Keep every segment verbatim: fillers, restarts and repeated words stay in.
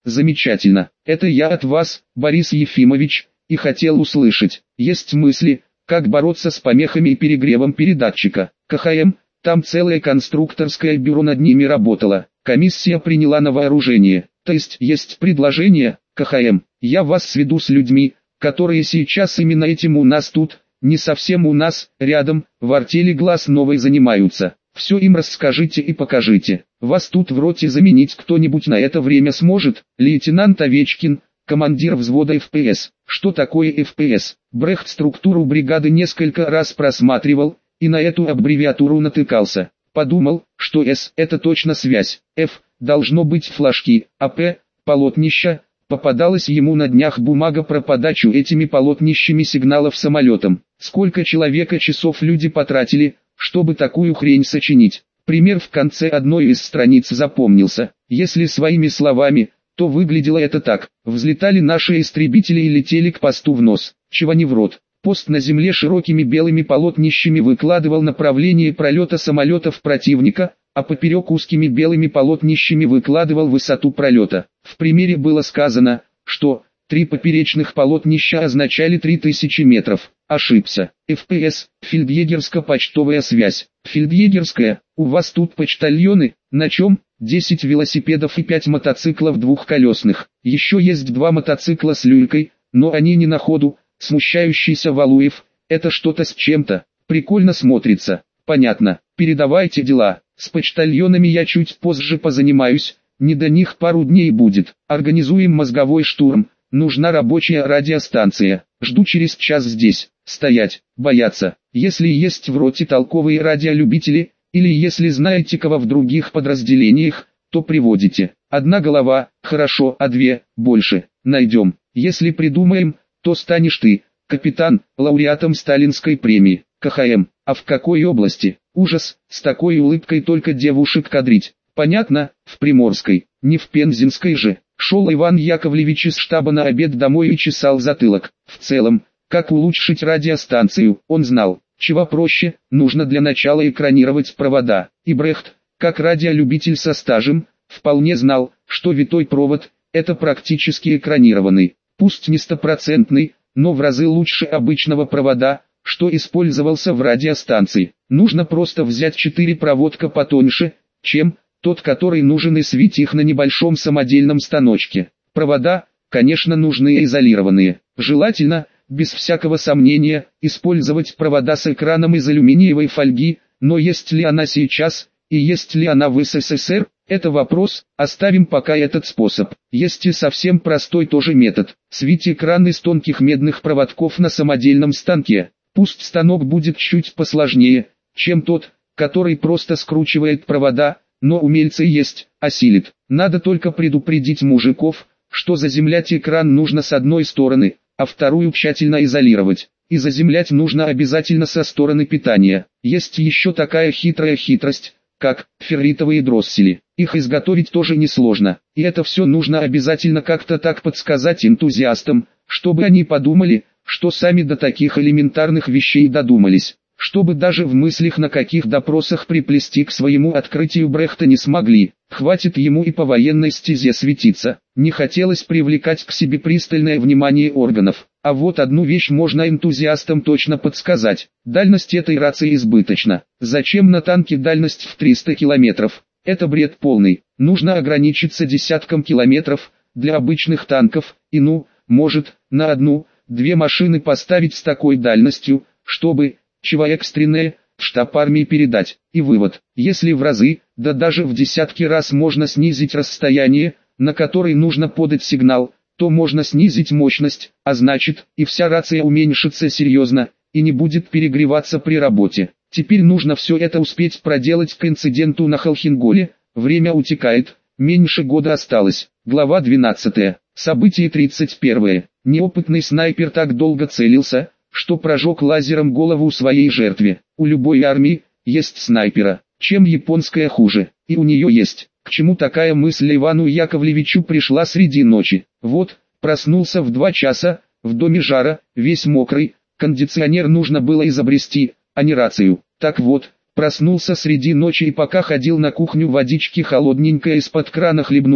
Замечательно. Это я от вас, Борис Ефимович, и хотел услышать. Есть мысли, как бороться с помехами и перегревом передатчика. КХМ, там целое конструкторское бюро над ними работало. Комиссия приняла на вооружение. То есть есть предложение, КХМ. Я вас сведу с людьми, которые сейчас именно этим у нас тут, не совсем у нас, рядом, в артели глаз новой занимаются. Все им расскажите и покажите. Вас тут в роте заменить кто-нибудь на это время сможет? Лейтенант Овечкин, командир взвода эф пэ эс. Что такое эф пэ эс? Брехт структуру бригады несколько раз просматривал, и на эту аббревиатуру натыкался. Подумал, что С – это точно связь, F – должно быть флажки, а П – полотнища. Попадалась ему на днях бумага про подачу этими полотнищами сигналов самолетам. Сколько человека часов люди потратили, чтобы такую хрень сочинить. Пример в конце одной из страниц запомнился. Если своими словами, то выглядело это так. Взлетали наши истребители и летели к посту в нос. Чего не в рот. Пост на земле широкими белыми полотнищами выкладывал направление пролета самолетов противника, а поперек узкими белыми полотнищами выкладывал высоту пролета. В примере было сказано, что три поперечных полотнища означали три тысячи метров. Ошибся. эф пэ эс – фельдъегерско-почтовая связь. Фельдъегерская, у вас тут почтальоны, на чем? десять велосипедов и пять мотоциклов двухколесных. Еще есть два мотоцикла с люлькой, но они не на ходу. Смущающийся Валуев, это что-то с чем-то, прикольно смотрится. Понятно, передавайте дела, с почтальонами я чуть позже позанимаюсь, не до них пару дней будет. Организуем мозговой штурм, нужна рабочая радиостанция, жду через час здесь. Стоять, бояться, если есть в роте толковые радиолюбители, или если знаете кого в других подразделениях, то приводите. Одна голова, хорошо, а две, больше, найдем. Если придумаем, то станешь ты, капитан, лауреатом Сталинской премии, КХМ. А в какой области? Ужас, с такой улыбкой только девушек кадрить. Понятно, в Приморской, не в Пензенской же. Шел Иван Яковлевич из штаба на обед домой и чесал затылок. В целом, как улучшить радиостанцию, он знал. Чего проще, нужно для начала экранировать провода. И Брехт, как радиолюбитель со стажем, вполне знал, что витой провод – это практически экранированный. Пусть не стопроцентный, но в разы лучше обычного провода, что использовался в радиостанции. Нужно просто взять четыре проводка потоньше, чем тот, который нужен, и свить их на небольшом самодельном станочке. Провода, конечно, нужны изолированные. Желательно, без всякого сомнения, использовать провода с экраном из алюминиевой фольги, но есть ли она сейчас, и есть ли она в эс эс эс эр? Это вопрос, оставим пока этот способ. Есть и совсем простой тоже метод. Свить экран из тонких медных проводков на самодельном станке. Пусть станок будет чуть посложнее, чем тот, который просто скручивает провода, но умельцы есть, осилит. Надо только предупредить мужиков, что заземлять экран нужно с одной стороны, а вторую тщательно изолировать. И заземлять нужно обязательно со стороны питания. Есть еще такая хитрая хитрость, как ферритовые дроссели. Их изготовить тоже несложно, и это все нужно обязательно как-то так подсказать энтузиастам, чтобы они подумали, что сами до таких элементарных вещей додумались, чтобы даже в мыслях на каких допросах приплести к своему открытию Брехта не смогли. Хватит ему и по военной стезе светиться. Не хотелось привлекать к себе пристальное внимание органов. А вот одну вещь можно энтузиастам точно подсказать. Дальность этой рации избыточна. Зачем на танке дальность в триста километров? Это бред полный. Нужно ограничиться десятком километров для обычных танков, и ну, может, на одну, две машины поставить с такой дальностью, чтобы, чего экстренное, в штаб армии передать. И вывод: если в разы, да даже в десятки раз можно снизить расстояние, на которое нужно подать сигнал, то можно снизить мощность, а значит, и вся рация уменьшится серьезно, и не будет перегреваться при работе. Теперь нужно все это успеть проделать к инциденту на Холхенголе. Время утекает, меньше года осталось. Глава двенадцатая. Событие тридцать первое. Неопытный снайпер так долго целился, что прожег лазером голову своей жертве. У любой армии есть снайпера. Чем японская хуже? И у нее есть. К чему такая мысль Ивану Яковлевичу пришла среди ночи? Вот, проснулся в два часа, в доме жара, весь мокрый, кондиционер нужно было изобрести, а не рацию. Так вот, проснулся среди ночи и пока ходил на кухню водички холодненькой из-под крана хлебнуть,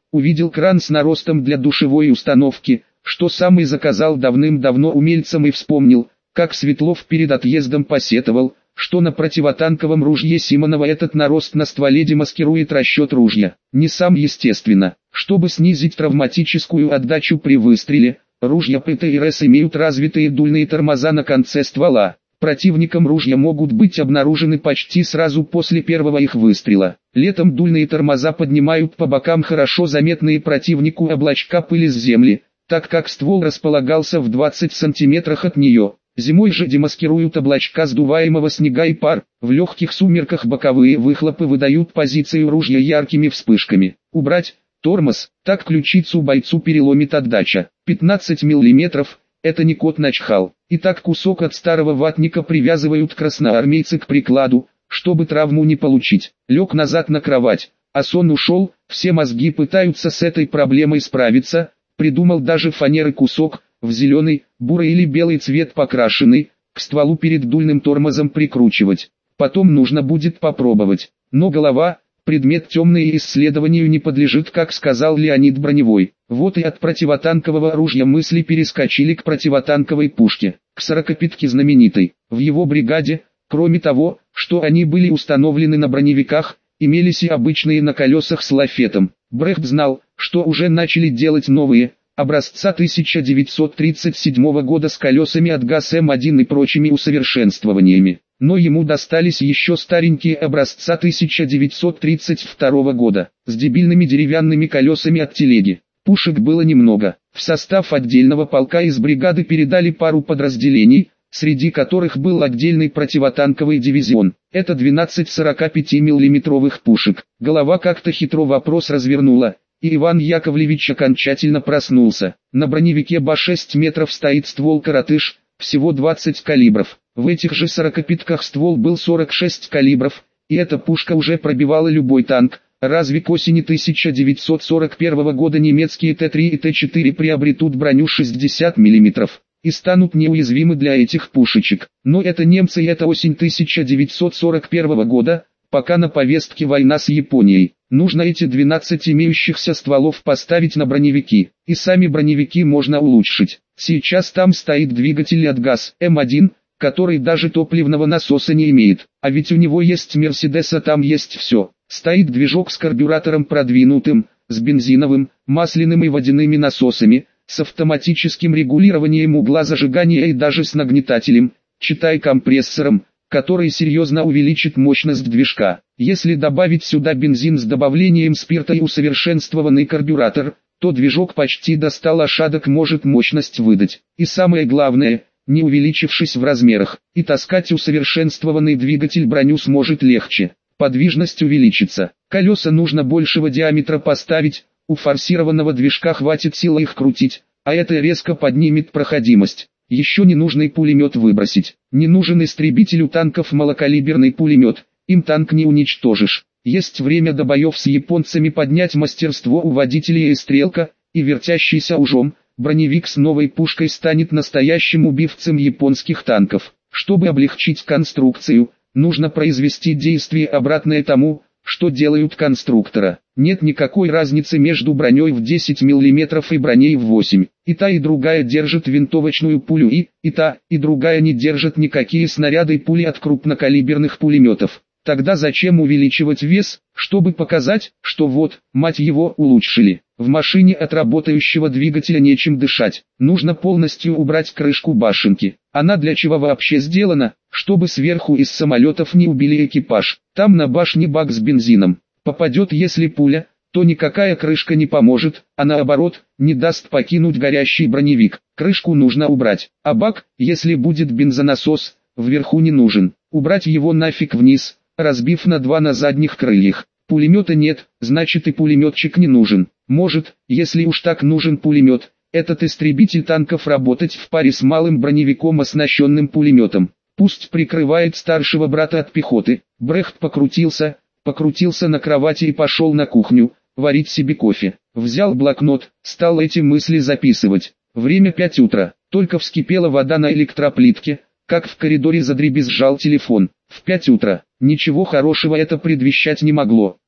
увидел кран с наростом для душевой установки, что сам и заказал давным-давно умельцам, и вспомнил, как Светлов перед отъездом посетовал, что на противотанковом ружье Симонова этот нарост на стволе демаскирует расчет ружья. Не сам, естественно. Чтобы снизить травматическую отдачу при выстреле, ружья ПТРС имеют развитые дульные тормоза на конце ствола. Противникам ружья могут быть обнаружены почти сразу после первого их выстрела. Летом дульные тормоза поднимают по бокам хорошо заметные противнику облачка пыли с земли, так как ствол располагался в двадцати сантиметрах от нее. Зимой же демаскируют облачка сдуваемого снега и пар. В легких сумерках боковые выхлопы выдают позицию ружья яркими вспышками. Убрать тормоз, так ключицу бойцу переломит отдача. пятнадцать миллиметров – это не кот начхал. И так кусок от старого ватника привязывают красноармейцы к прикладу, чтобы травму не получить. Лег назад на кровать, а сон ушел, все мозги пытаются с этой проблемой справиться, придумал даже фанеры кусок, в зеленый, бурый или белый цвет покрашенный, к стволу перед дульным тормозом прикручивать. Потом нужно будет попробовать. Но голова, предмет темный и исследованию не подлежит, как сказал Леонид Броневой. Вот и от противотанкового оружия мысли перескочили к противотанковой пушке, к сорокопятке знаменитой. В его бригаде, кроме того, что они были установлены на броневиках, имелись и обычные на колесах с лафетом. Брехт знал, что уже начали делать новые, образца тысяча девятьсот тридцать седьмого года с колесами от ГАЗ М один и прочими усовершенствованиями. Но ему достались еще старенькие образца тысяча девятьсот тридцать второго года, с дебильными деревянными колесами от телеги. Пушек было немного. В состав отдельного полка из бригады передали пару подразделений, среди которых был отдельный противотанковый дивизион. Это двенадцать сорокапятимиллиметровых пушек. Голова как-то хитро вопрос развернула, и Иван Яковлевич окончательно проснулся. На броневике Ба шесть метров стоит ствол «Коротыш», всего двадцать калибров. В этих же сорокопятках ствол был сорок шесть калибров, и эта пушка уже пробивала любой танк. Разве к осени тысяча девятьсот сорок первого года немецкие Т три и Т четыре приобретут броню шестьдесят миллиметров и станут неуязвимы для этих пушечек? Но это немцы, и это осень тысяча девятьсот сорок первого года, пока на повестке война с Японией. Нужно эти двенадцать имеющихся стволов поставить на броневики, и сами броневики можно улучшить. Сейчас там стоит двигатель от ГАЗ М один, который даже топливного насоса не имеет, а ведь у него есть Мерседес, а там есть все. Стоит движок с карбюратором продвинутым, с бензиновым, масляным и водяными насосами, с автоматическим регулированием угла зажигания и даже с нагнетателем, читай компрессором, который серьезно увеличит мощность движка. Если добавить сюда бензин с добавлением спирта и усовершенствованный карбюратор, то движок почти до ста лошадок может мощность выдать. И самое главное, не увеличившись в размерах, и таскать усовершенствованный двигатель броню сможет легче. Подвижность увеличится. Колеса нужно большего диаметра поставить, у форсированного движка хватит силы их крутить, а это резко поднимет проходимость. Еще ненужный пулемет выбросить. Не нужен истребителю танков малокалиберный пулемет, им танк не уничтожишь. Есть время до боев с японцами поднять мастерство у водителя и стрелка, и вертящийся ужом, броневик с новой пушкой станет настоящим убивцем японских танков. Чтобы облегчить конструкцию, нужно произвести действие обратное тому, что делают конструктора. Нет никакой разницы между броней в десять миллиметров и броней в восемь. И та и другая держит винтовочную пулю, и, и та, и другая не держит никакие снаряды и пули от крупнокалиберных пулеметов. Тогда зачем увеличивать вес, чтобы показать, что вот, мать его, улучшили? В машине от работающего двигателя нечем дышать. Нужно полностью убрать крышку башенки. Она для чего вообще сделана? Чтобы сверху из самолетов не убили экипаж. Там на башне бак с бензином. Попадет если пуля, то никакая крышка не поможет, а наоборот, не даст покинуть горящий броневик. Крышку нужно убрать, а бак, если будет бензонасос, вверху не нужен. Убрать его нафиг вниз, разбив на два на задних крыльях. Пулемета нет, значит и пулеметчик не нужен. Может, если уж так нужен пулемет, этот истребитель танков работать в паре с малым броневиком, оснащенным пулеметом. Пусть прикрывает старшего брата от пехоты. Брехт покрутился, покрутился на кровати и пошел на кухню, варить себе кофе. Взял блокнот, стал эти мысли записывать. Время пять утра, только вскипела вода на электроплитке, как в коридоре задребезжал телефон. В пять утра, ничего хорошего это предвещать не могло.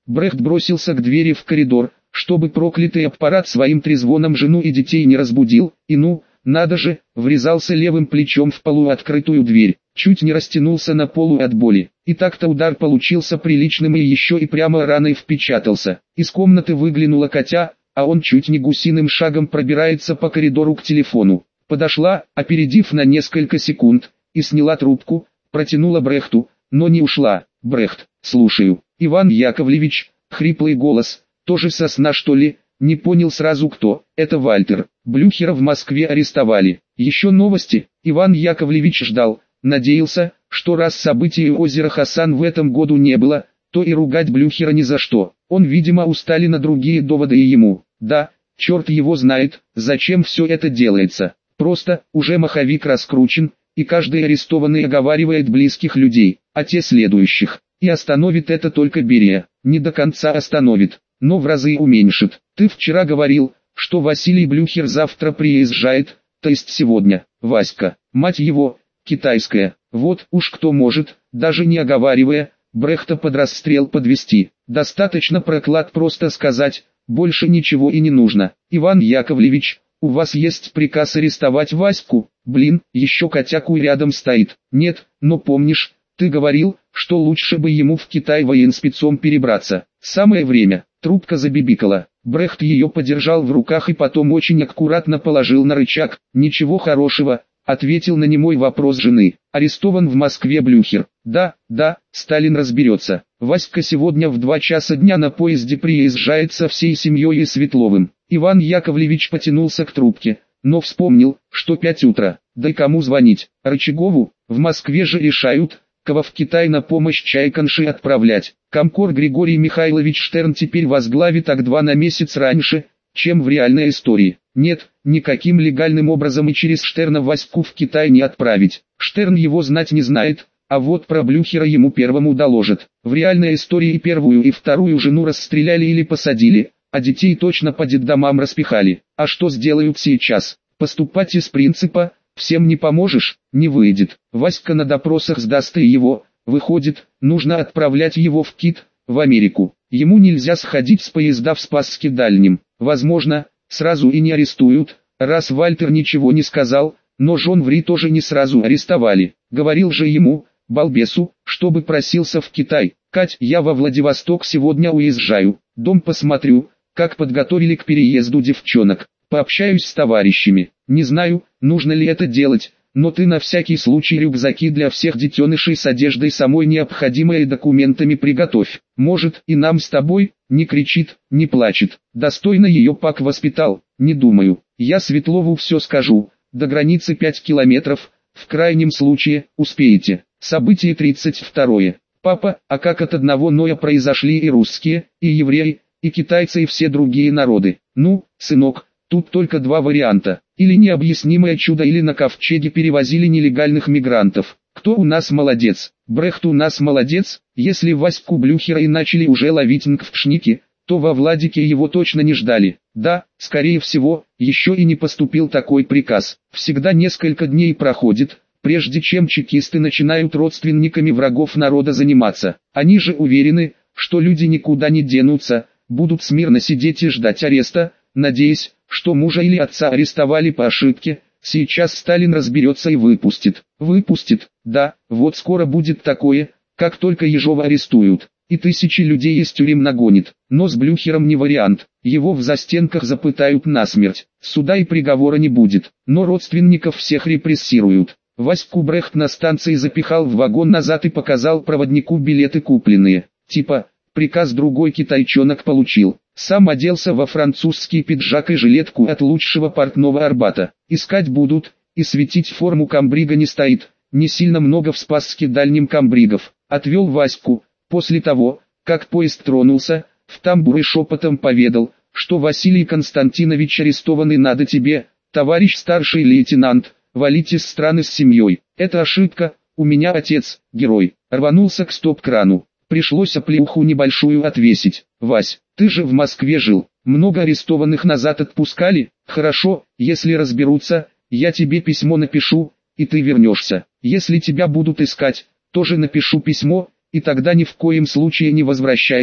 Брехт бросился к двери в коридор, чтобы проклятый аппарат своим трезвоном жену и детей не разбудил, и ну, надо же, врезался левым плечом в полуоткрытую дверь, чуть не растянулся на полу от боли. И так-то удар получился приличным и еще и прямо раной впечатался. Из комнаты выглянула Катя, а он чуть не гусиным шагом пробирается по коридору к телефону. Подошла, опередив на несколько секунд, и сняла трубку, протянула Брехту, но не ушла. «Брехт, слушаю». «Иван Яковлевич», хриплый голос, тоже со сна что ли, не понял сразу кто. «Это Вальтер. Блюхера в Москве арестовали. Еще новости?» Иван Яковлевич ждал, надеялся, что раз событий у озера Хасан в этом году не было, то и ругать Блюхера ни за что. Он, видимо, устали на другие доводы и ему. Да, черт его знает, зачем все это делается. Просто, уже маховик раскручен, и каждый арестованный оговаривает близких людей, а те следующих. И остановит это только Берия. Не до конца остановит, но в разы уменьшит. Ты вчера говорил, что Василий Блюхер завтра приезжает, то есть сегодня. Васька, мать его, китайская. Вот уж кто может, даже не оговаривая, Брехта под расстрел подвести. Достаточно проклад просто сказать, больше ничего и не нужно. Иван Яковлевич, у вас есть приказ арестовать Ваську? Блин, еще Котяку рядом стоит. Нет, но помнишь, ты говорил, что лучше бы ему в Китай военспецом перебраться. Самое время. Трубка забибикала. Брехт ее подержал в руках и потом очень аккуратно положил на рычаг. Ничего хорошего, ответил на немой вопрос жены. Арестован в Москве Блюхер. Да, да, Сталин разберется. Васька сегодня в два часа дня на поезде приезжает со всей семьей и Светловым. Иван Яковлевич потянулся к трубке, но вспомнил, что пять утра. Да и кому звонить? Рычагову? В Москве же решают, кого в Китай на помощь Чайканши отправлять. Комкор Григорий Михайлович Штерн теперь возглавит ак два на месяц раньше, чем в реальной истории. Нет, никаким легальным образом и через Штерна Ваську в Китай не отправить. Штерн его знать не знает, а вот про Блюхера ему первому доложат. В реальной истории и первую и вторую жену расстреляли или посадили, а детей точно по детдомам распихали. А что сделают сейчас? Поступать из принципа «всем не поможешь» не выйдет. Васька на допросах сдаст и его, выходит, нужно отправлять его в Кит, в Америку. Ему нельзя сходить с поезда в Спасске Дальнем. Возможно, сразу и не арестуют, раз Вальтер ничего не сказал, но Жон Ври тоже не сразу арестовали. Говорил же ему, балбесу, чтобы просился в Китай. Кать, я во Владивосток сегодня уезжаю, дом посмотрю, как подготовили к переезду девчонок. Пообщаюсь с товарищами. Не знаю, нужно ли это делать, но ты на всякий случай рюкзаки для всех детенышей с одеждой самой необходимой и документами приготовь. Может, и нам с тобой? Не кричит, не плачет. Достойно ее Пак воспитал, не думаю. Я Светлову все скажу. До границы пять километров, в крайнем случае, успеете. Событие тридцать второе. Папа, а как от одного Ноя произошли и русские, и евреи, и китайцы и все другие народы? Ну, сынок, тут только два варианта. Или необъяснимое чудо, или на ковчеге перевозили нелегальных мигрантов. Кто у нас молодец? Брехт у нас молодец. Если Ваську Блюхера и начали уже ловить нгвшники, то во Владике его точно не ждали. Да, скорее всего, еще и не поступил такой приказ. Всегда несколько дней проходит, прежде чем чекисты начинают родственниками врагов народа заниматься. Они же уверены, что люди никуда не денутся, будут смирно сидеть и ждать ареста, надеясь, что мужа или отца арестовали по ошибке. Сейчас Сталин разберется и выпустит. Выпустит, да, вот скоро будет такое, как только Ежова арестуют. И тысячи людей из тюрем нагонит. Но с Блюхером не вариант. Его в застенках запытают насмерть. Суда и приговора не будет. Но родственников всех репрессируют. Ваську Брехт на станции запихал в вагон назад и показал проводнику билеты купленные. Типа, приказ другой китайчонок получил. Сам оделся во французский пиджак и жилетку от лучшего портного Арбата. Искать будут, и светить форму комбрига не стоит. Не сильно много в Спасске Дальнем комбригов. Отвел Ваську. После того, как поезд тронулся, в тамбур и шепотом поведал, что Василий Константинович арестован и надо тебе, товарищ старший лейтенант, валить из страны с семьей. Это ошибка, у меня отец, герой. Рванулся к стоп-крану. Пришлось оплеуху небольшую отвесить. Вась, ты же в Москве жил. Много арестованных назад отпускали? Хорошо, если разберутся, я тебе письмо напишу, и ты вернешься. Если тебя будут искать, тоже напишу письмо, и тогда ни в коем случае не возвращайся.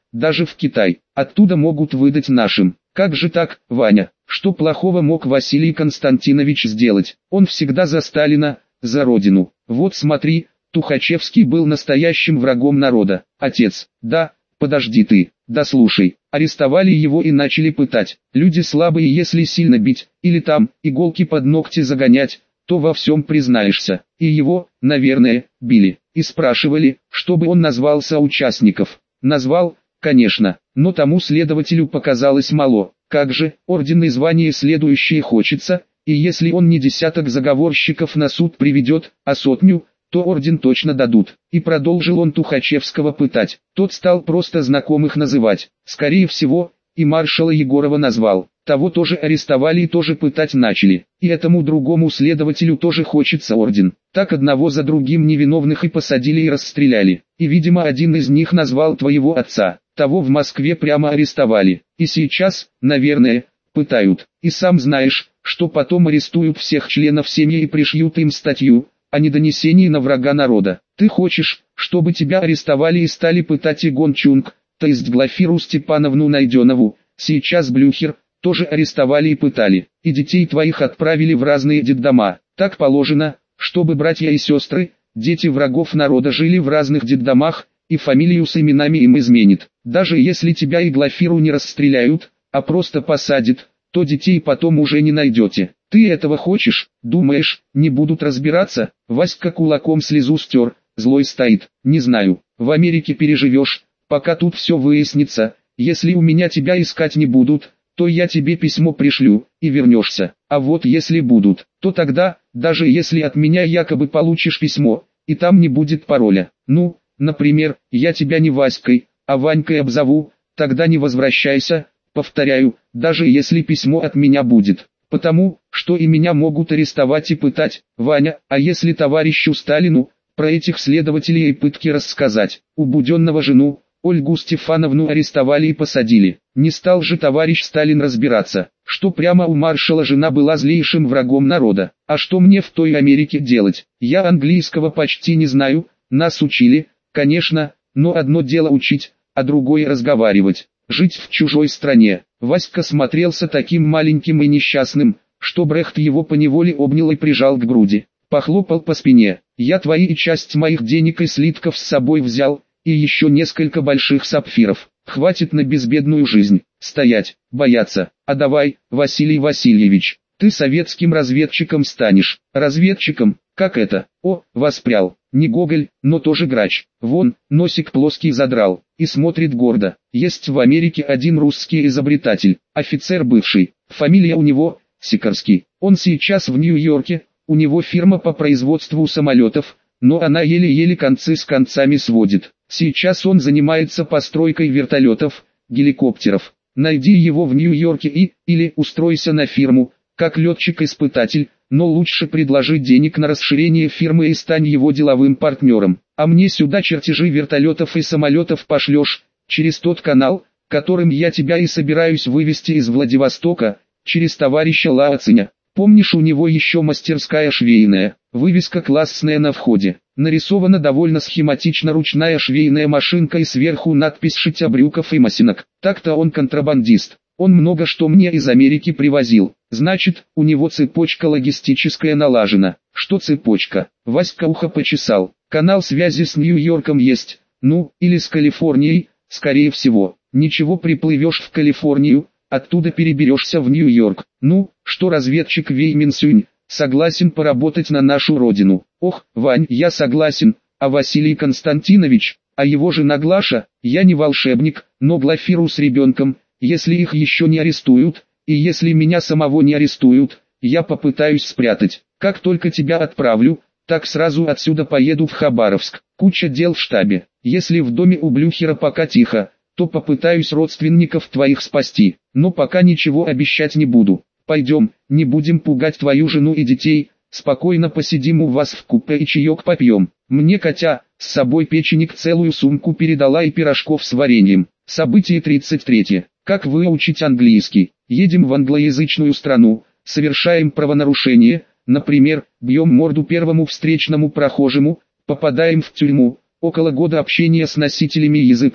даже в Китай. Оттуда могут выдать нашим. Как же так, Ваня? Что плохого мог Василий Константинович сделать? Он всегда за Сталина, за родину. Вот смотри, Тухачевский был настоящим врагом народа. Отец, да, подожди ты, да слушай. Арестовали его и начали пытать. Люди слабые, если сильно бить, или там, иголки под ногти загонять, то во всем признаешься. И его, наверное, били. И спрашивали, чтобы он назвал соучастников. Назвал, конечно, но тому следователю показалось мало. Как же, орден и звание следующее хочется, и если он не десяток заговорщиков на суд приведет, а сотню, то орден точно дадут. И продолжил он Тухачевского пытать. Тот стал просто знакомых называть. Скорее всего, и маршала Егорова назвал. Того тоже арестовали и тоже пытать начали. И этому другому следователю тоже хочется орден. Так одного за другим невиновных и посадили и расстреляли. И видимо один из них назвал твоего отца. Того в Москве прямо арестовали. И сейчас, наверное, пытают. И сам знаешь, что потом арестуют всех членов семьи и пришьют им статью о недонесении на врага народа. Ты хочешь, чтобы тебя арестовали и стали пытать и Гончунг, то есть Глафиру Степановну Найденову, сейчас Блюхер, тоже арестовали и пытали. И детей твоих отправили в разные детдома. Так положено, чтобы братья и сестры, дети врагов народа жили в разных детдомах, и фамилию с именами им изменит. Даже если тебя и Глафиру не расстреляют, а просто посадят, то детей потом уже не найдете. Ты этого хочешь? Думаешь, не будут разбираться? Васька кулаком слезу стер, злой стоит. Не знаю, в Америке переживешь, пока тут все выяснится. Если у меня тебя искать не будут, то я тебе письмо пришлю, и вернешься. А вот если будут, то тогда, даже если от меня якобы получишь письмо, и там не будет пароля. Ну, например, я тебя не Васькой, а Ванькой обзову, тогда не возвращайся, повторяю, даже если письмо от меня будет. Потому, что и меня могут арестовать и пытать, Ваня, а если товарищу Сталину, про этих следователей и пытки рассказать, у Буденного жену, Ольгу Стефановну арестовали и посадили. Не стал же товарищ Сталин разбираться, что прямо у маршала жена была злейшим врагом народа. А что мне в той Америке делать? Я английского почти не знаю, нас учили, конечно, но одно дело учить, а другое разговаривать. Жить в чужой стране. Васька смотрелся таким маленьким и несчастным, что Брехт его поневоле обнял и прижал к груди. Похлопал по спине. Я твои и часть моих денег и слитков с собой взял, и еще несколько больших сапфиров. Хватит на безбедную жизнь. Стоять, бояться. А давай, Василий Васильевич, ты советским разведчиком станешь. Разведчиком? Как это? О, воспрял. Не Гоголь, но тоже грач. Вон, носик плоский задрал, и смотрит гордо. Есть в Америке один русский изобретатель, офицер бывший. Фамилия у него Сикорский. Он сейчас в Нью-Йорке, у него фирма по производству самолетов, но она еле-еле концы с концами сводит. Сейчас он занимается постройкой вертолетов, геликоптеров. Найди его в Нью-Йорке и, или устройся на фирму, как летчик-испытатель, но лучше предложи денег на расширение фирмы и стань его деловым партнером. А мне сюда чертежи вертолетов и самолетов пошлешь, через тот канал, которым я тебя и собираюсь вывести из Владивостока, через товарища Лаоценя. Помнишь, у него еще мастерская швейная, вывеска классная на входе. Нарисована довольно схематично ручная швейная машинка и сверху надпись «Шитья брюков и масинок». Так-то он контрабандист. Он много что мне из Америки привозил. Значит, у него цепочка логистическая налажена. Что цепочка? Васька ухо почесал. Канал связи с Нью-Йорком есть. Ну, или с Калифорнией, скорее всего. Ничего, приплывешь в Калифорнию, оттуда переберешься в Нью-Йорк. Ну, что разведчик Вей Минсюнь, согласен поработать на нашу родину. Ох, Вань, я согласен, а Василий Константинович, а его жена Глаша, я не волшебник, но Глафиру с ребенком, если их еще не арестуют, и если меня самого не арестуют, я попытаюсь спрятать. Как только тебя отправлю, так сразу отсюда поеду в Хабаровск. Куча дел в штабе. Если в доме у Блюхера пока тихо, то попытаюсь родственников твоих спасти, но пока ничего обещать не буду. Пойдем, не будем пугать твою жену и детей, спокойно посидим у вас в купе и чаек попьем. Мне Катя с собой печенек целую сумку передала и пирожков с вареньем. Событие тридцать третье. Как выучить английский? Едем в англоязычную страну, совершаем правонарушение, например, бьем морду первому встречному прохожему, попадаем в тюрьму, около года общения с носителями языка,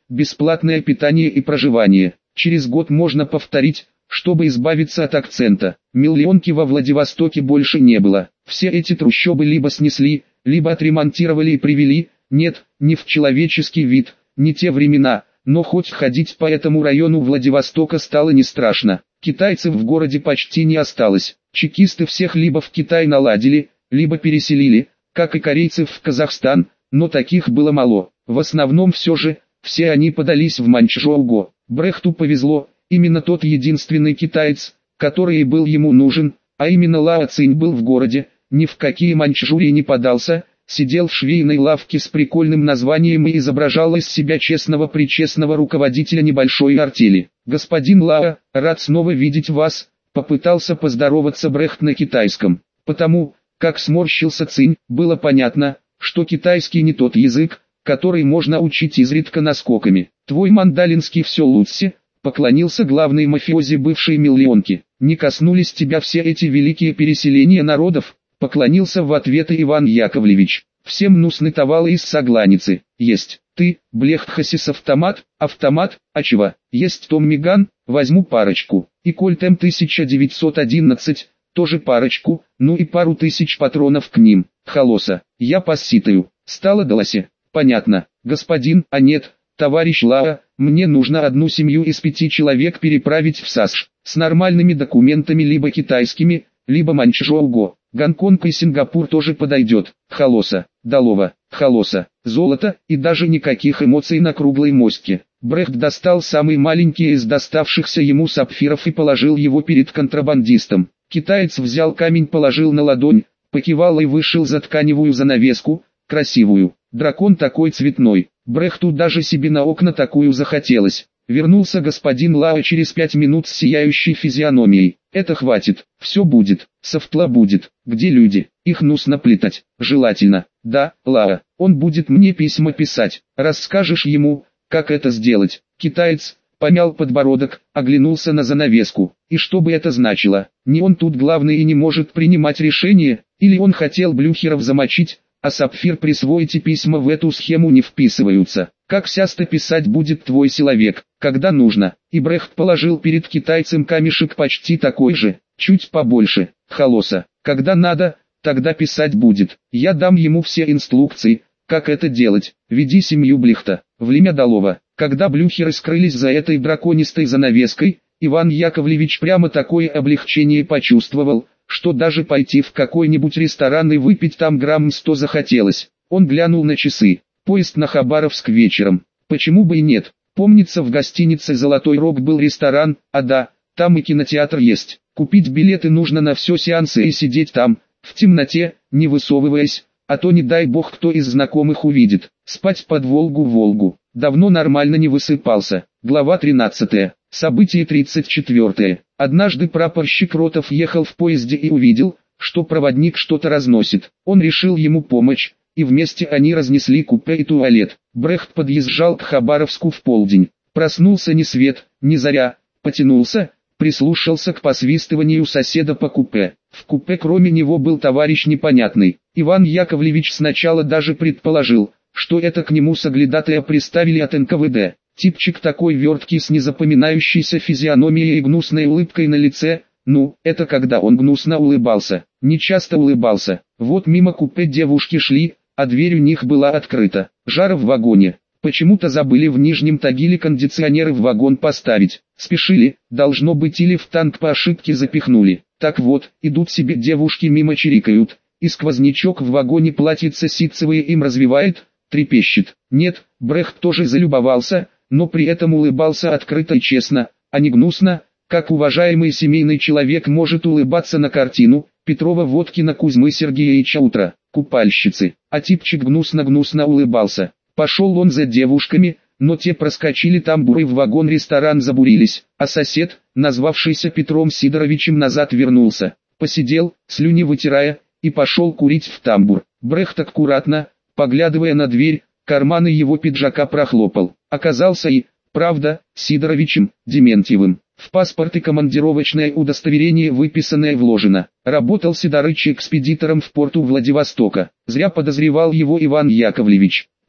бесплатное питание и проживание. Через год можно повторить, чтобы избавиться от акцента. Миллионки во Владивостоке больше не было. Все эти трущобы либо снесли, либо отремонтировали и привели, нет, не в человеческий вид, не те времена, но хоть ходить по этому району Владивостока стало не страшно. Китайцев в городе почти не осталось. Чекисты всех либо в Китай наладили, либо переселили, как и корейцев в Казахстан, но таких было мало. В основном все же, все они подались в Маньчжоу. Брехту повезло, именно тот единственный китаец, который и был ему нужен, а именно Лао Цинь был в городе, ни в какие Маньчжурии не подался, сидел в швейной лавке с прикольным названием и изображал из себя честного-причестного руководителя небольшой артели. «Господин Лао, рад снова видеть вас», — попытался поздороваться Брехт на китайском. Потому, как сморщился Цинь, было понятно, что китайский не тот язык, который можно учить изредка наскоками. «Твой мандалинский все лучше», — поклонился главный мафиози бывшей миллионки. «Не коснулись тебя все эти великие переселения народов», — поклонился в ответ и Иван Яковлевич. «Всем нусны тавалы из согланицы. Есть. Ты, блех хасис автомат, автомат, а чего? Есть Томми Ган, возьму парочку. И Кольт М тысяча девятьсот одиннадцать, тоже парочку, ну и пару тысяч патронов к ним. Холоса, я посчитаю». Стало долосе. «Понятно, господин, а нет, товарищ Лао, мне нужно одну семью из пяти человек переправить в САСШ, с нормальными документами либо китайскими, либо Маньчжоу. Гонконг и Сингапур тоже подойдет. Холоса, долова, холоса, золото и даже никаких эмоций на круглой мостке». Брехт достал самый маленький из доставшихся ему сапфиров и положил его перед контрабандистом. Китаец взял камень, положил на ладонь, покивал и вышел за тканевую занавеску, красивую. Дракон такой цветной. Брехту даже себе на окна такую захотелось. Вернулся господин Лао через пять минут с сияющей физиономией. «Это хватит, все будет, софтла будет, где люди, их нужно плетать, желательно». «Да, Лао, он будет мне письма писать, расскажешь ему, как это сделать». Китаец помял подбородок, оглянулся на занавеску. И что бы это значило? Не он тут главный и не может принимать решения, или он хотел Блюхеров замочить, а Сапфир присвоить и письма в эту схему не вписываются. «Как часто писать будет твой человек, когда нужно?» И Брехт положил перед китайцем камешек почти такой же, чуть побольше. «Холоса, когда надо, тогда писать будет. Я дам ему все инструкции, как это делать. Веди семью Блехта, Влемя Долова». Когда Блюхеры скрылись за этой драконистой занавеской, Иван Яковлевич прямо такое облегчение почувствовал, что даже пойти в какой-нибудь ресторан и выпить там грамм сто захотелось. Он глянул на часы. Поезд на Хабаровск вечером. Почему бы и нет? Помнится, в гостинице «Золотой Рог» был ресторан, а да, там и кинотеатр есть. Купить билеты нужно на все сеансы и сидеть там, в темноте, не высовываясь, а то не дай бог кто из знакомых увидит. Спать под Волгу-Волгу. Давно нормально не высыпался. Глава тринадцатая. Событие тридцать четвёртое. Однажды прапорщик Ротов ехал в поезде и увидел, что проводник что-то разносит. Он решил ему помочь, и вместе они разнесли купе и туалет. Брехт подъезжал к Хабаровску в полдень. Проснулся ни свет, ни заря, потянулся, прислушался к посвистыванию соседа по купе. В купе кроме него был товарищ непонятный. Иван Яковлевич сначала даже предположил, что это к нему соглядатая приставили от эн ка вэ дэ. Типчик такой верткий с незапоминающейся физиономией и гнусной улыбкой на лице. Ну, это когда он гнусно улыбался, не часто улыбался. Вот мимо купе девушки шли, а дверь у них была открыта. Жара в вагоне. Почему-то забыли в Нижнем Тагиле кондиционеры в вагон поставить. Спешили, должно быть, или в танк по ошибке запихнули. Так вот, идут себе девушки мимо, чирикают, и сквознячок в вагоне платьице ситцевые им развивает, трепещет. Нет, Брехт тоже залюбовался, но при этом улыбался открыто и честно, а не гнусно, как уважаемый семейный человек может улыбаться на картину Петрова-Водкина Кузьмы Сергеевича «Утро», купальщицы. А типчик гнусно-гнусно улыбался. Пошел он за девушками, но те проскочили тамбур и в вагон-ресторан забурились, а сосед, назвавшийся Петром Сидоровичем, назад вернулся. Посидел, слюни вытирая, и пошел курить в тамбур. Брехт аккуратно, поглядывая на дверь, карманы его пиджака прохлопал. Оказался и, правда, Сидоровичем, Дементьевым. В паспорт и командировочное удостоверение выписанное вложено. Работал Сидорыч экспедитором в порту Владивостока. Зря подозревал его Иван Яковлевич.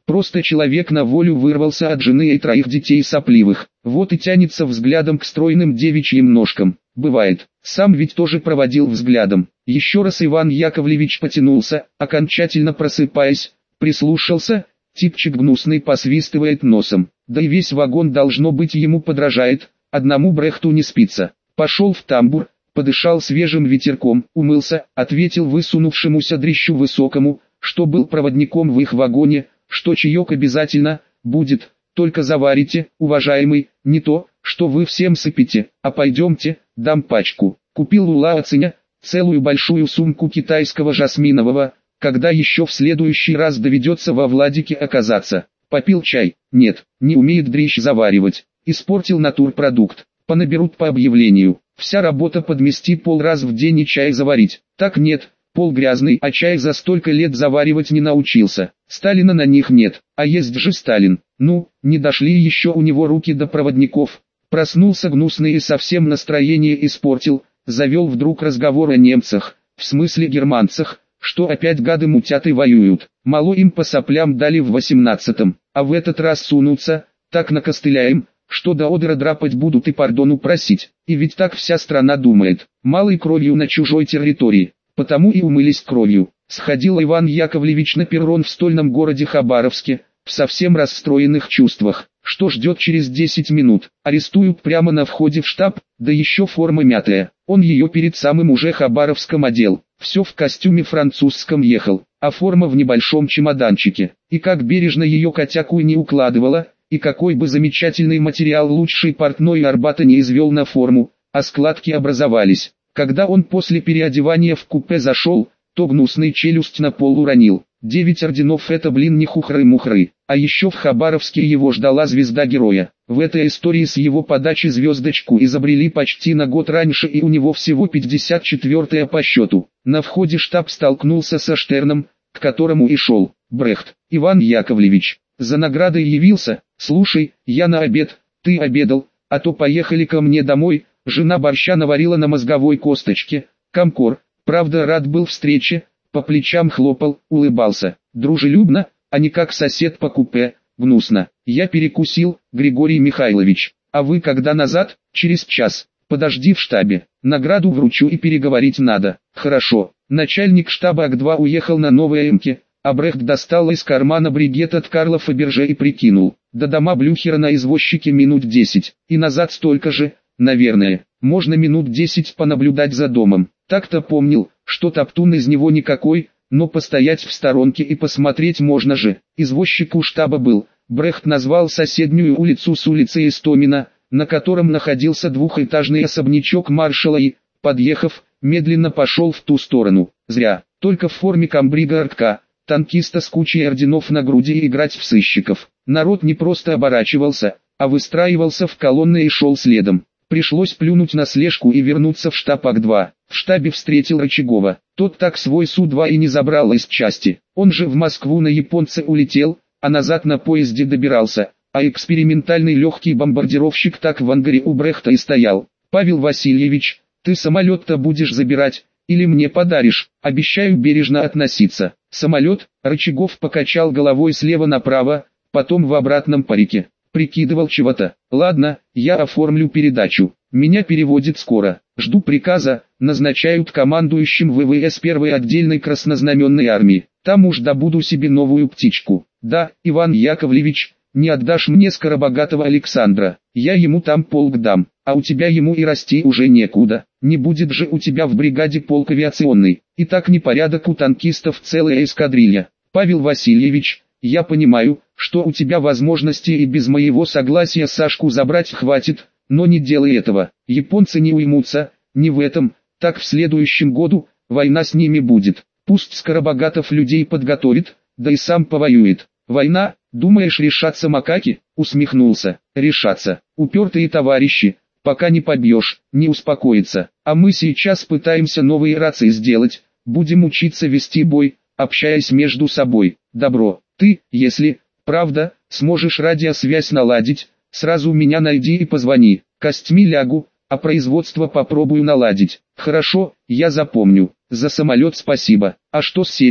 Просто человек на волю вырвался от жены и троих детей сопливых. Вот и тянется взглядом к стройным девичьим ножкам. Бывает. Сам ведь тоже проводил взглядом. Еще раз Иван Яковлевич потянулся, окончательно просыпаясь, прислушался. Типчик гнусный посвистывает носом. Да и весь вагон должно быть ему подражает. Одному Брехту не спится. Пошел в тамбур, подышал свежим ветерком, умылся, ответил высунувшемуся дрищу высокому, что был проводником в их вагоне, что чаек обязательно будет, только заварите, уважаемый, не то, что вы всем сыпите, а пойдемте, дам пачку. Купил у Лаоценя целую большую сумку китайского жасминового, когда еще в следующий раз доведется во Владике оказаться. Попил чай, нет, не умеет дрищ заваривать, испортил натурпродукт, понаберут по объявлению. Вся работа подмести пол раз в день и чай заварить, так нет. Пол грязный, а чай за столько лет заваривать не научился. Сталина на них нет, а есть же Сталин. Ну, не дошли еще у него руки до проводников. Проснулся гнусный и совсем настроение испортил. Завел вдруг разговор о немцах, в смысле германцах, что опять гады мутят и воюют. Мало им по соплям дали в восемнадцатом, а в этот раз сунутся, так накостыляем, что до одера драпать будут и пардону просить. И ведь так вся страна думает, малой кровью на чужой территории. Потому и умылись кровью. Сходил Иван Яковлевич на перрон в стольном городе Хабаровске, в совсем расстроенных чувствах. Что ждет через десять минут? Арестуют прямо на входе в штаб, да еще форма мятая. Он ее перед самым уже Хабаровском одел. Все в костюме французском ехал, а форма в небольшом чемоданчике. И как бережно ее котяку не укладывала, и какой бы замечательный материал лучший портной Арбата не извел на форму, а складки образовались. Когда он после переодевания в купе зашел, то гнусный челюсть на пол уронил. Девять орденов — это, блин, не хухры-мухры. А еще в Хабаровске его ждала звезда героя. В этой истории с его подачи звездочку изобрели почти на год раньше, и у него всего пятьдесят четвёртая по счету. На входе штаб столкнулся со Штерном, к которому и шел. Брехт: Иван Яковлевич, за наградой явился. Слушай, я на обед, ты обедал, а то поехали ко мне домой. Жена борща наварила на мозговой косточке. Комкор, правда, рад был встрече, по плечам хлопал, улыбался. Дружелюбно, а не как сосед по купе, гнусно. Я перекусил, Григорий Михайлович. А вы когда назад? Через час. Подожди в штабе. Награду вручу и переговорить надо. Хорошо. Начальник штаба ак два уехал на новой эмке, а Брехт достал из кармана бригет от Карла Фаберже и прикинул. До дома Блюхера на извозчике минут десять, и назад столько же. Наверное, можно минут десять понаблюдать за домом. Так-то помнил, что топтун из него никакой, но постоять в сторонке и посмотреть можно же. Извозчик у штаба был. Брехт назвал соседнюю улицу с улицей Истомина, на котором находился двухэтажный особнячок маршала, и, подъехав, медленно пошел в ту сторону. Зря, только в форме комбрига-артка, танкиста с кучей орденов на груди, играть в сыщиков. Народ не просто оборачивался, а выстраивался в колонны и шел следом. Пришлось плюнуть на слежку и вернуться в штаб ак два. В штабе встретил Рычагова. Тот так свой Су два и не забрал из части. Он же в Москву на японца улетел, а назад на поезде добирался. А экспериментальный легкий бомбардировщик так в ангаре у Брехта и стоял. Павел Васильевич, ты самолет-то будешь забирать, или мне подаришь? Обещаю бережно относиться. Самолет? Рычагов покачал головой слева направо, потом в обратном парике. Прикидывал чего-то. Ладно, я оформлю передачу. Меня переводит скоро. Жду приказа, назначают командующим вэ вэ эс первой отдельной краснознаменной армии. Там уж добуду себе новую птичку. Да, Иван Яковлевич, не отдашь мне скоробогатого Александра. Я ему там полк дам, а у тебя ему и расти уже некуда. Не будет же у тебя в бригаде полк авиационный. И так непорядок у танкистов целая эскадрилья. Павел Васильевич, я понимаю, что у тебя возможности и без моего согласия Сашку забрать хватит, но не делай этого. Японцы не уймутся, не в этом, так в следующем году, война с ними будет. Пусть Скоробогатов людей подготовит, да и сам повоюет. Война, думаешь, решатся макаки? Усмехнулся. Решатся. Упертые товарищи, пока не побьешь, не успокоится. А мы сейчас пытаемся новые рации сделать, будем учиться вести бой, общаясь между собой. Добро. Ты, если, правда, сможешь радиосвязь наладить, сразу меня найди и позвони. Костьми лягу, а производство попробую наладить. Хорошо, я запомню. За самолет спасибо. А что с серией?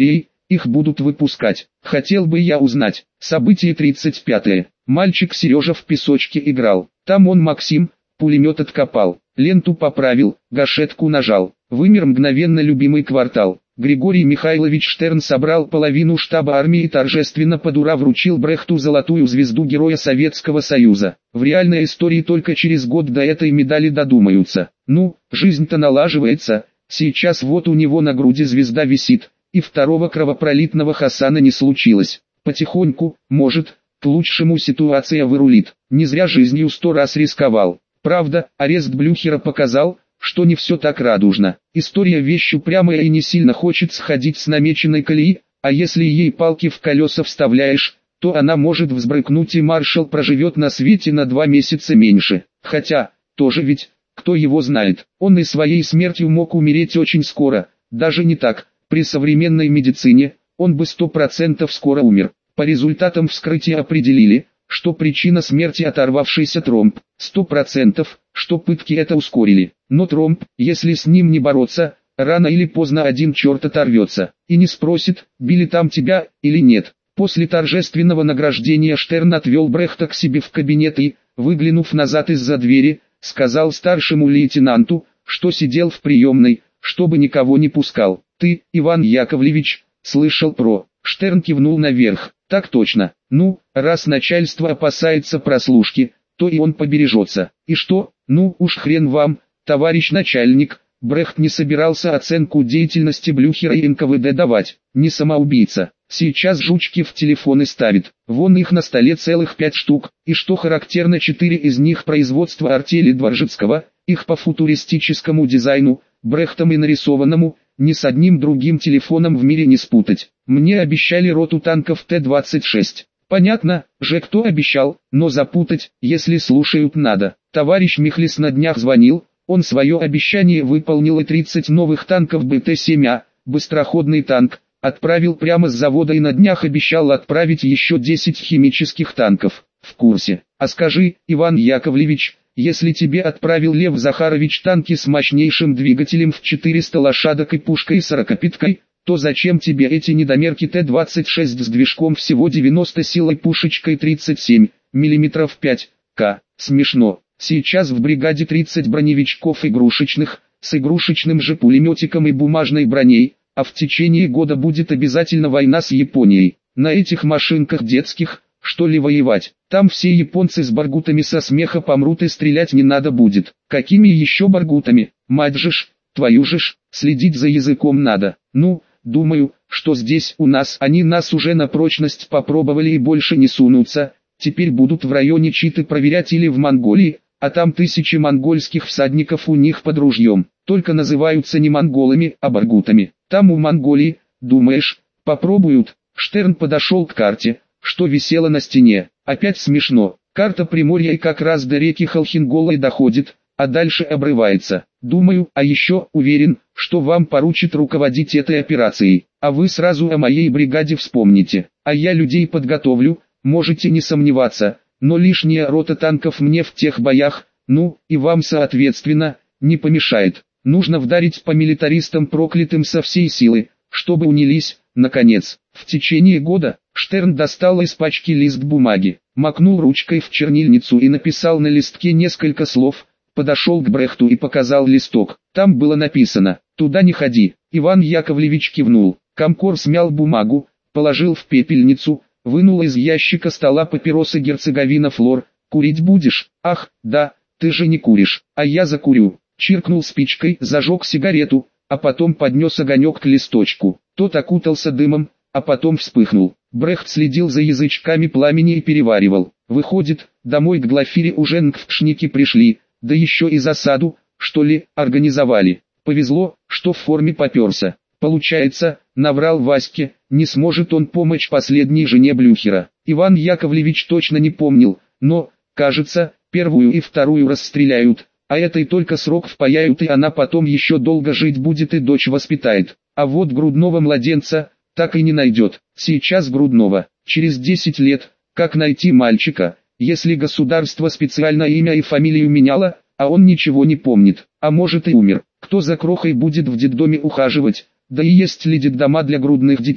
их будут выпускать. Хотел бы я узнать. Событие тридцать пятое. Мальчик Сережа в песочке играл. Там он Максим, пулемет откопал, ленту поправил, гашетку нажал. Вымер мгновенно любимый квартал. Григорий Михайлович Штерн собрал половину штаба армии и торжественно под ура вручил Брехту золотую звезду Героя Советского Союза. В реальной истории только через год до этой медали додумаются. Ну, жизнь-то налаживается, сейчас вот у него на груди звезда висит, и второго кровопролитного Хасана не случилось. Потихоньку, может, к лучшему ситуация вырулит. Не зря жизнью сто раз рисковал. Правда, арест Блюхера показал, что не все так радужно. История вещь упрямая и не сильно хочет сходить с намеченной колеи, а если ей палки в колеса вставляешь, то она может взбрыкнуть и маршал проживет на свете на два месяца меньше. Хотя, тоже ведь, кто его знает, он и своей смертью мог умереть очень скоро, даже не так, при современной медицине, он бы сто процентов скоро умер. По результатам вскрытия определили, что причина смерти оторвавшийся тромб, сто процентов, что пытки это ускорили. Но тромб, если с ним не бороться, рано или поздно один черт оторвется, и не спросит, били там тебя, или нет. После торжественного награждения Штерн отвел Брехта к себе в кабинет и, выглянув назад из-за двери, сказал старшему лейтенанту, что сидел в приемной, чтобы никого не пускал. «Ты, Иван Яковлевич, слышал про...» Штерн кивнул наверх. «Так точно. Ну, раз начальство опасается прослушки, то и он побережется. И что? Ну уж хрен вам, товарищ начальник». Брехт не собирался оценку деятельности Блюхера и эн ка вэ дэ давать. Не самоубийца. Сейчас жучки в телефоны ставит. Вон их на столе целых пять штук. И что характерно, четыре из них производства артели Дворжецкого. Их по футуристическому дизайну, Брехтом и нарисованному, ни с одним другим телефоном в мире не спутать. Мне обещали роту танков тэ двадцать шесть. Понятно, же кто обещал, но запутать, если слушают надо. Товарищ Михлис на днях звонил, он свое обещание выполнил и тридцать новых танков бэ тэ семь а, быстроходный танк, отправил прямо с завода и на днях обещал отправить еще десять химических танков. В курсе. А скажи, Иван Яковлевич, если тебе отправил Лев Захарович танки с мощнейшим двигателем в четыреста лошадок и пушкой сорокопяткой, то зачем тебе эти недомерки тэ двадцать шесть с движком всего девяносто сил и пушечкой тридцать семь миллиметров пять ка? Смешно. Сейчас в бригаде тридцать броневичков игрушечных, с игрушечным же пулеметиком и бумажной броней, а в течение года будет обязательно война с Японией. На этих машинках детских, что ли, воевать? Там все японцы с баргутами со смеха помрут и стрелять не надо будет. Какими еще баргутами? Мать же ж, твою же ж, следить за языком надо. Ну, думаю, что здесь у нас они нас уже на прочность попробовали и больше не сунутся. Теперь будут в районе Читы проверять или в Монголии, а там тысячи монгольских всадников у них под ружьем. Только называются не монголами, а баргутами. Там у Монголии, думаешь, попробуют? Штерн подошел к карте, что висело на стене. Опять смешно. Карта Приморья и как раз до реки Холхенголой доходит, а дальше обрывается. Думаю, а еще уверен, что вам поручат руководить этой операцией. А вы сразу о моей бригаде вспомните. А я людей подготовлю, можете не сомневаться. Но лишняя рота танков мне в тех боях, ну, и вам соответственно, не помешает. Нужно вдарить по милитаристам проклятым со всей силы, чтобы унились, наконец. В течение года Штерн достал из пачки лист бумаги, макнул ручкой в чернильницу и написал на листке несколько слов, подошел к Брехту и показал листок. Там было написано «Туда не ходи». Иван Яковлевич кивнул. Комкор смял бумагу, положил в пепельницу, вынул из ящика стола папиросы Герцеговина Флор. «Курить будешь?» «Ах, да, ты же не куришь, а я закурю». Чиркнул спичкой, зажег сигарету, а потом поднес огонек к листочку. Тот окутался дымом, а потом вспыхнул. Брехт следил за язычками пламени и переваривал. Выходит, домой к Глафире уже нгфшники пришли, да еще и засаду, что ли, организовали. Повезло, что в форме поперся. Получается, наврал Ваське, не сможет он помочь последней жене Блюхера. Иван Яковлевич точно не помнил, но, кажется, первую и вторую расстреляют, а этой только срок впаяют и она потом еще долго жить будет и дочь воспитает. А вот грудного младенца так и не найдет. Сейчас грудного, через десять лет, как найти мальчика, если государство специально имя и фамилию меняло, а он ничего не помнит, а может и умер. Кто за крохой будет в детдоме ухаживать? Да и есть ли детдома для грудных детей?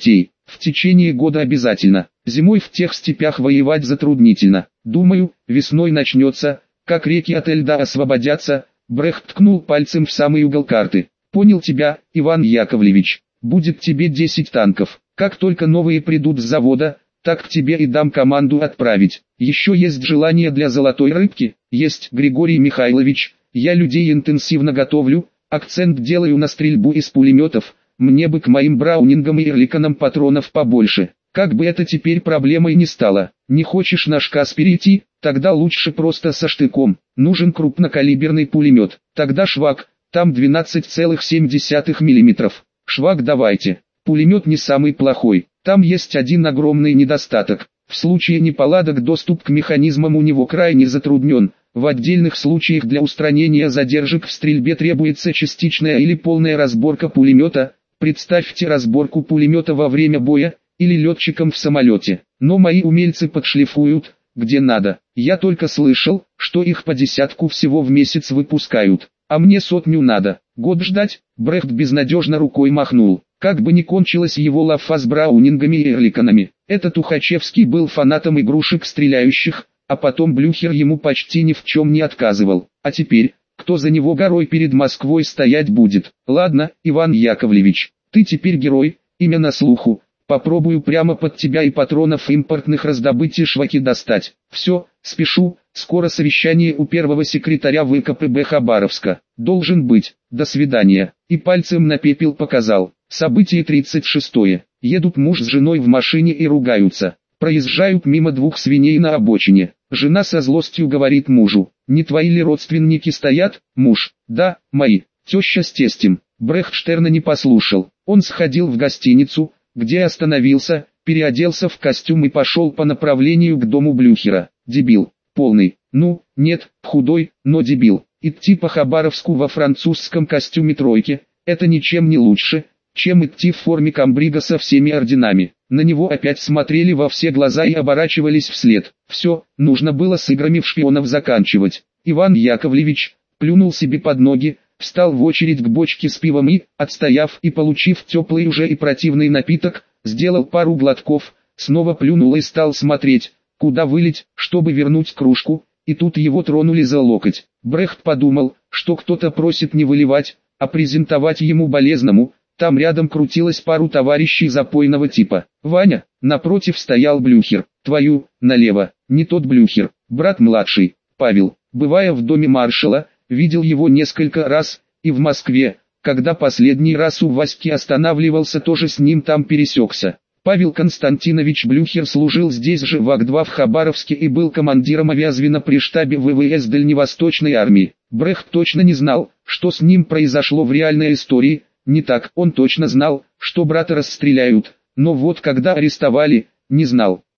В течение года обязательно. Зимой в тех степях воевать затруднительно. Думаю, весной начнется, как реки от льда освободятся. Брехт ткнул пальцем в самый угол карты. Понял тебя, Иван Яковлевич. Будет тебе десять танков. Как только новые придут с завода, так к тебе и дам команду отправить. Еще есть желание для золотой рыбки? Есть, Григорий Михайлович. Я людей интенсивно готовлю, акцент делаю на стрельбу из пулеметов. Мне бы к моим браунингам и эрликанам патронов побольше. Как бы это теперь проблемой не стало. Не хочешь на ШКАС перейти? Тогда лучше просто со штыком. Нужен крупнокалиберный пулемет. Тогда Швак, там двенадцать целых семь десятых миллиметров. Швак давайте. Пулемет не самый плохой. Там есть один огромный недостаток. В случае неполадок доступ к механизмам у него крайне затруднен. В отдельных случаях для устранения задержек в стрельбе требуется частичная или полная разборка пулемета. Представьте разборку пулемета во время боя, или летчикам в самолете. Но мои умельцы подшлифуют, где надо. Я только слышал, что их по десятку всего в месяц выпускают. А мне сотню надо. Год ждать? Брехт безнадежно рукой махнул. Как бы ни кончилась его лафа с браунингами и эрликанами. Этот Тухачевский был фанатом игрушек стреляющих, а потом Блюхер ему почти ни в чем не отказывал. А теперь, кто за него горой перед Москвой стоять будет? Ладно, Иван Яковлевич, ты теперь герой, имя на слуху. Попробую прямо под тебя и патронов импортных раздобыть и шваки достать. Все, спешу, скоро совещание у первого секретаря ВКПБ Хабаровска. Должен быть. До свидания. И пальцем на пепел показал. Событие тридцать шестое. Едут муж с женой в машине и ругаются. Проезжают мимо двух свиней на обочине. Жена со злостью говорит мужу: «Не твои ли родственники стоят?» Муж: «Да, мои». Теща с тестем. Брехт Штерна не послушал. Он сходил в гостиницу, где остановился, переоделся в костюм и пошел по направлению к дому Блюхера. Дебил. Полный. Ну, нет, худой, но дебил. Идти по Хабаровску во французском костюме тройки – это ничем не лучше, чем идти в форме комбрига со всеми орденами. На него опять смотрели во все глаза и оборачивались вслед. Все, нужно было с играми в шпионов заканчивать. Иван Яковлевич плюнул себе под ноги, встал в очередь к бочке с пивом и, отстояв и получив теплый уже и противный напиток, сделал пару глотков, снова плюнул и стал смотреть, куда вылить, чтобы вернуть кружку, и тут его тронули за локоть. Брехт подумал, что кто-то просит не выливать, а презентовать ему болезному. Там рядом крутилось пару товарищей запойного типа. Ваня, напротив стоял Блюхер. Твою, налево, не тот Блюхер, брат младший, Павел. Бывая в доме маршала, видел его несколько раз, и в Москве, когда последний раз у Васьки останавливался, тоже с ним там пересекся. Павел Константинович Блюхер служил здесь же в АК-два в Хабаровске и был командиром авиазвена при штабе ВВС Дальневосточной армии. Брехт точно не знал, что с ним произошло в реальной истории. Не так, он точно знал, что брата расстреляют, но вот когда арестовали, не знал.